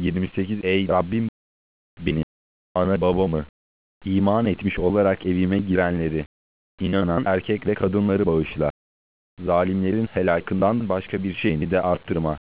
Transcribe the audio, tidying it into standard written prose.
28 Ey Rabbim, beni, ana babamı, iman etmiş olarak evime girenleri, inanan erkek ve kadınları bağışla. Zalimlerin helakından başka bir şeyini de arttırma.